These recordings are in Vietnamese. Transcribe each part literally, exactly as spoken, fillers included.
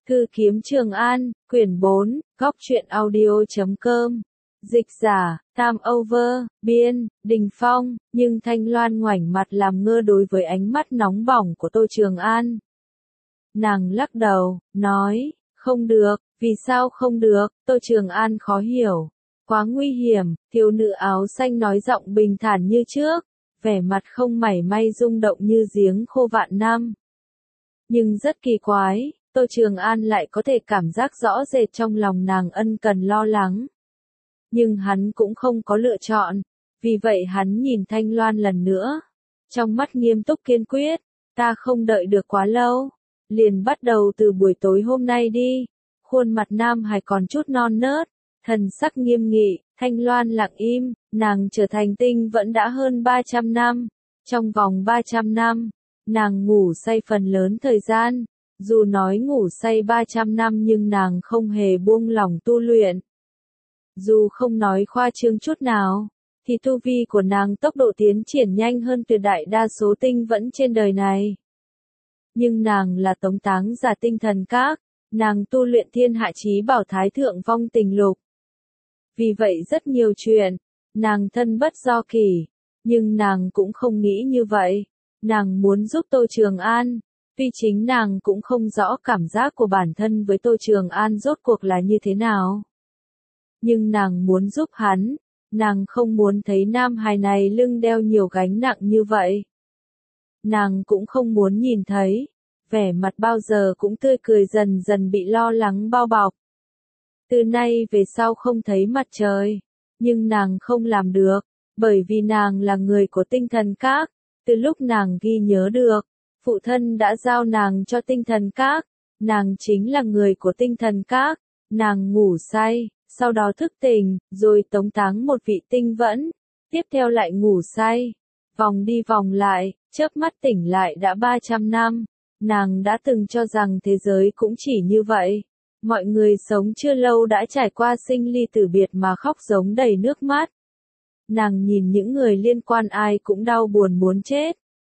Thư kiếm Trường An, quyển bốn, góc truyện audio.com. Dịch giả, Tam Over, biên, Đình Phong, nhưng Thanh Loan ngoảnh mặt làm ngơ đối với ánh mắt nóng bỏng của Tô Trường An. Nàng lắc đầu, nói, không được, vì sao không được, Tô Trường An khó hiểu. Quá nguy hiểm, thiếu nữ áo xanh nói giọng bình thản như trước, vẻ mặt không mảy may rung động như giếng khô vạn năm. Nhưng rất kỳ quái, Tô Trường An lại có thể cảm giác rõ rệt trong lòng nàng ân cần lo lắng. Nhưng hắn cũng không có lựa chọn, vì vậy hắn nhìn Thanh Loan lần nữa. Trong mắt nghiêm túc kiên quyết, ta không đợi được quá lâu, liền bắt đầu từ buổi tối hôm nay đi. Khuôn mặt Nam Hải còn chút non nớt, thần sắc nghiêm nghị, Thanh Loan lặng im, nàng trở thành tinh vẫn đã hơn ba trăm năm. Trong vòng ba trăm năm, nàng ngủ say phần lớn thời gian. Dù nói ngủ say ba trăm năm nhưng nàng không hề buông lỏng tu luyện. Dù không nói khoa trương chút nào, thì tu vi của nàng tốc độ tiến triển nhanh hơn tuyệt đại đa số tinh vẫn trên đời này. Nhưng nàng là tống táng giả tinh thần các, nàng tu luyện thiên hạ chí bảo thái thượng vong tình lục. Vì vậy rất nhiều chuyện, nàng thân bất do kỷ, nhưng nàng cũng không nghĩ như vậy. Nàng muốn giúp Tô Trường An. Tuy chính nàng cũng không rõ cảm giác của bản thân với Tô Trường An rốt cuộc là như thế nào. Nhưng nàng muốn giúp hắn, nàng không muốn thấy nam hài này lưng đeo nhiều gánh nặng như vậy. Nàng cũng không muốn nhìn thấy, vẻ mặt bao giờ cũng tươi cười dần dần bị lo lắng bao bọc. Từ nay về sau không thấy mặt trời, nhưng nàng không làm được, bởi vì nàng là người của tinh thần các, từ lúc nàng ghi nhớ được. Phụ thân đã giao nàng cho tinh thần các, nàng chính là người của tinh thần các, nàng ngủ say, sau đó thức tỉnh, rồi tống táng một vị tinh vẫn, tiếp theo lại ngủ say, vòng đi vòng lại, chớp mắt tỉnh lại đã ba trăm năm, nàng đã từng cho rằng thế giới cũng chỉ như vậy, mọi người sống chưa lâu đã trải qua sinh ly tử biệt mà khóc giống đầy nước mắt. Nàng nhìn những người liên quan ai cũng đau buồn muốn chết.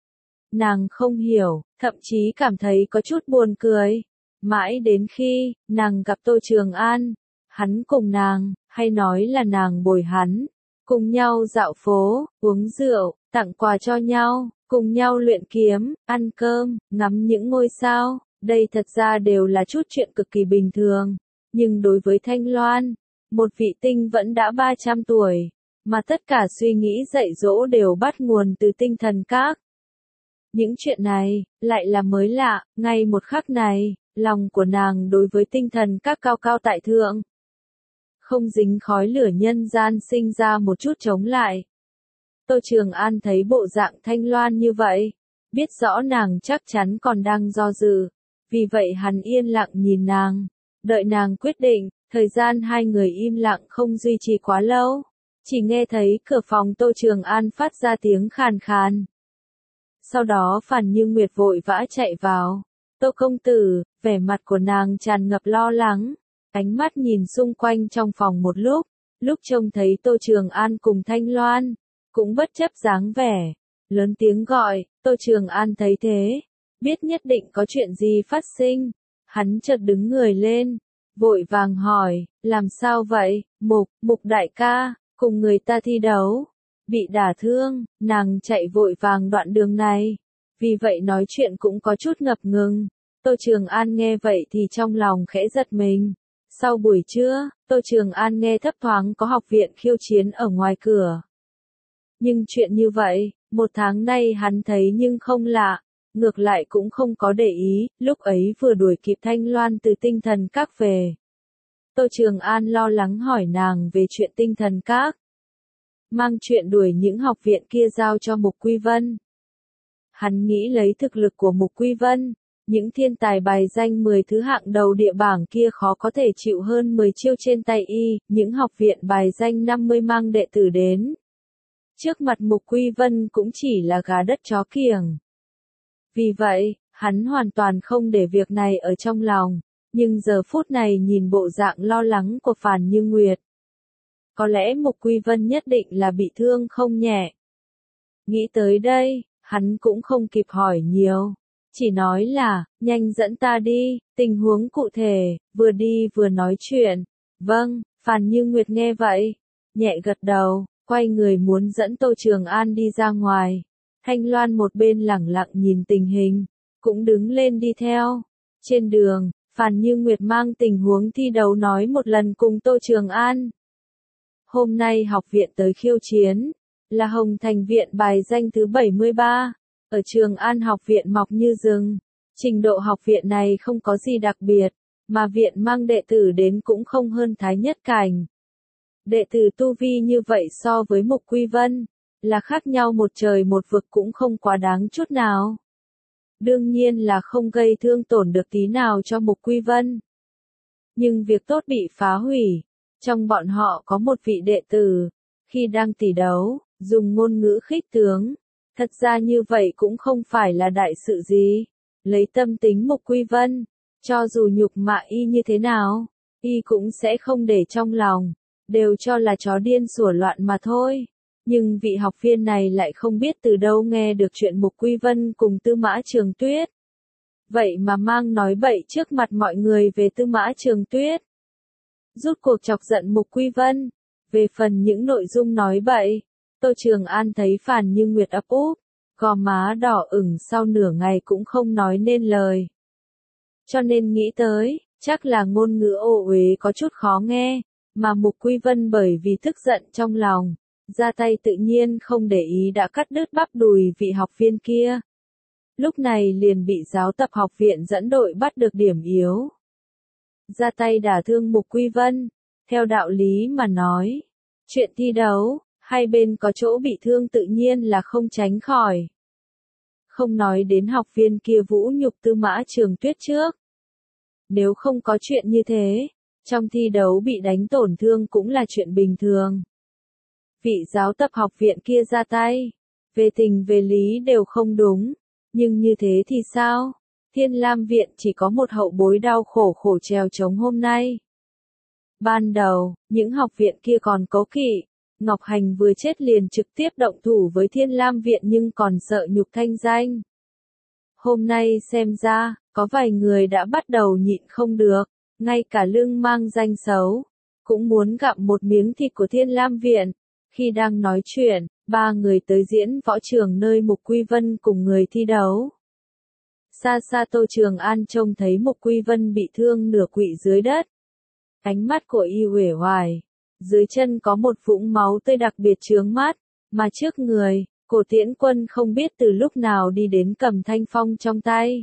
Nàng không hiểu, thậm chí cảm thấy có chút buồn cười. Mãi đến khi, nàng gặp Tô Trường An, hắn cùng nàng, hay nói là nàng bồi hắn, cùng nhau dạo phố, uống rượu, tặng quà cho nhau, cùng nhau luyện kiếm, ăn cơm, ngắm những ngôi sao, đây thật ra đều là chút chuyện cực kỳ bình thường. Nhưng đối với Thanh Loan, một vị tinh vẫn đã ba trăm tuổi, mà tất cả suy nghĩ dạy dỗ đều bắt nguồn từ tinh thần các. Những chuyện này, lại là mới lạ, ngay một khắc này, lòng của nàng đối với tinh thần các cao cao tại thượng. Không dính khói lửa nhân gian sinh ra một chút chống lại. Tô Trường An thấy bộ dạng Thanh Loan như vậy, biết rõ nàng chắc chắn còn đang do dự, vì vậy hắn yên lặng nhìn nàng, đợi nàng quyết định, thời gian hai người im lặng không duy trì quá lâu, chỉ nghe thấy cửa phòng Tô Trường An phát ra tiếng khàn khàn. Sau đó Phàn Như Nguyệt vội vã chạy vào. Tô công tử, vẻ mặt của nàng tràn ngập lo lắng, ánh mắt nhìn xung quanh trong phòng một lúc, lúc trông thấy Tô Trường An cùng Thanh Loan, cũng bất chấp dáng vẻ, lớn tiếng gọi. Tô Trường An thấy thế, biết nhất định có chuyện gì phát sinh, hắn chợt đứng người lên, vội vàng hỏi, làm sao vậy, Mục, Mục đại ca, cùng người ta thi đấu. Bị đả thương, nàng chạy vội vàng đoạn đường này, vì vậy nói chuyện cũng có chút ngập ngừng. Tô Trường An nghe vậy thì trong lòng khẽ giật mình. Sau buổi trưa, Tô Trường An nghe thấp thoáng có học viện khiêu chiến ở ngoài cửa. Nhưng chuyện như vậy, một tháng nay hắn thấy nhưng không lạ, ngược lại cũng không có để ý, lúc ấy vừa đuổi kịp Thanh Loan từ tinh thần các về. Tô Trường An lo lắng hỏi nàng về chuyện tinh thần các. Mang chuyện đuổi những học viện kia giao cho Mục Quy Vân. Hắn nghĩ lấy thực lực của Mục Quy Vân, những thiên tài bài danh mười thứ hạng đầu địa bảng kia khó có thể chịu hơn mười chiêu trên tay y, những học viện bài danh năm mươi mang đệ tử đến. Trước mặt Mục Quy Vân cũng chỉ là gà đất chó kiểng. Vì vậy, hắn hoàn toàn không để việc này ở trong lòng, nhưng giờ phút này nhìn bộ dạng lo lắng của Phàn Như Nguyệt. Có lẽ Mục Quy Vân nhất định là bị thương không nhẹ. Nghĩ tới đây, hắn cũng không kịp hỏi nhiều, chỉ nói là, nhanh dẫn ta đi, tình huống cụ thể, vừa đi vừa nói chuyện. Vâng, Phàn Như Nguyệt nghe vậy, nhẹ gật đầu, quay người muốn dẫn Tô Trường An đi ra ngoài. Thanh Loan một bên lẳng lặng nhìn tình hình, cũng đứng lên đi theo. Trên đường, Phàn Như Nguyệt mang tình huống thi đấu nói một lần cùng Tô Trường An. Hôm nay học viện tới khiêu chiến, là Hồng Thành viện bài danh thứ bảy mươi ba, ở Trường An học viện mọc như rừng. Trình độ học viện này không có gì đặc biệt, mà viện mang đệ tử đến cũng không hơn Thái Nhất Cảnh. Đệ tử tu vi như vậy so với Mục Quy Vân, là khác nhau một trời một vực cũng không quá đáng chút nào. Đương nhiên là không gây thương tổn được tí nào cho Mục Quy Vân. Nhưng việc tốt bị phá hủy. Trong bọn họ có một vị đệ tử, khi đang tỷ đấu, dùng ngôn ngữ khích tướng. Thật ra như vậy cũng không phải là đại sự gì. Lấy tâm tính Mục Quy Vân, cho dù nhục mạ y như thế nào, y cũng sẽ không để trong lòng, đều cho là chó điên sủa loạn mà thôi. Nhưng vị học viên này lại không biết từ đâu nghe được chuyện Mục Quy Vân cùng Tư Mã Trường Tuyết. Vậy mà mang nói bậy trước mặt mọi người về Tư Mã Trường Tuyết. Rút cuộc chọc giận Mục Quy Vân. Về phần những nội dung nói bậy, Tô Trường An thấy Phàn Như Nguyệt ấp úp, gò má đỏ ửng sau nửa ngày cũng không nói nên lời. Cho nên nghĩ tới, chắc là ngôn ngữ ô uế có chút khó nghe, mà Mục Quy Vân bởi vì tức giận trong lòng, ra tay tự nhiên không để ý đã cắt đứt bắp đùi vị học viên kia. Lúc này liền bị giáo tập học viện dẫn đội bắt được điểm yếu. Ra tay đả thương Mục Quy Vân, theo đạo lý mà nói, chuyện thi đấu, hai bên có chỗ bị thương tự nhiên là không tránh khỏi. Không nói đến học viên kia vũ nhục Tư Mã Trường Tuyết trước. Nếu không có chuyện như thế, trong thi đấu bị đánh tổn thương cũng là chuyện bình thường. Vị giáo tập học viện kia ra tay, về tình về lý đều không đúng, nhưng như thế thì sao? Thiên Lam viện chỉ có một hậu bối đau khổ khổ trèo chống hôm nay. Ban đầu, những học viện kia còn cố kỵ, Ngọc Hành vừa chết liền trực tiếp động thủ với Thiên Lam viện nhưng còn sợ nhục thanh danh. Hôm nay xem ra, có vài người đã bắt đầu nhịn không được, ngay cả lưng mang danh xấu, cũng muốn gặm một miếng thịt của Thiên Lam viện. Khi đang nói chuyện, ba người tới diễn võ trường nơi Mục Quy Vân cùng người thi đấu. Xa xa Tô Trường An trông thấy Mục Quy Vân bị thương nửa quỵ dưới đất. Ánh mắt của y uể oải, dưới chân có một vũng máu tươi đặc biệt chướng mắt, mà trước người, Cổ Tiễn Quân không biết từ lúc nào đi đến cầm thanh phong trong tay.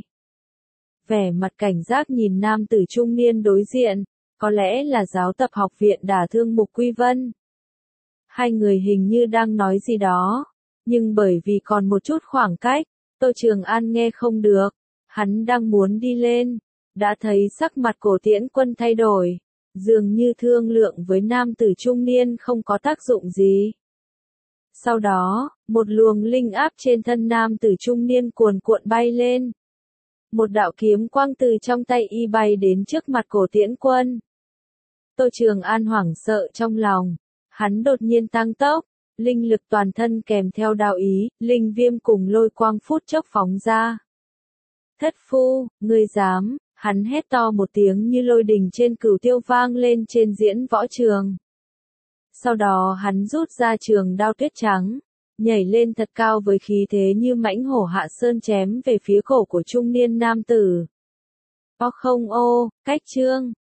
Vẻ mặt cảnh giác nhìn nam tử trung niên đối diện, có lẽ là giáo tập học viện đả thương Mục Quy Vân. Hai người hình như đang nói gì đó, nhưng bởi vì còn một chút khoảng cách, Tô Trường An nghe không được, hắn đang muốn đi lên, đã thấy sắc mặt Cổ Tiễn Quân thay đổi, dường như thương lượng với nam tử trung niên không có tác dụng gì. Sau đó, một luồng linh áp trên thân nam tử trung niên cuồn cuộn bay lên. Một đạo kiếm quang từ trong tay y bay đến trước mặt Cổ Tiễn Quân. Tô Trường An hoảng sợ trong lòng, hắn đột nhiên tăng tốc, linh lực toàn thân kèm theo đạo ý, linh viêm cùng lôi quang phút chốc phóng ra. Thất phu, ngươi dám, hắn hét to một tiếng như lôi đình trên cửu tiêu vang lên trên diễn võ trường. Sau đó hắn rút ra trường đao tuyết trắng, nhảy lên thật cao với khí thế như mãnh hổ hạ sơn chém về phía cổ của trung niên nam tử. O không ô, cách chương.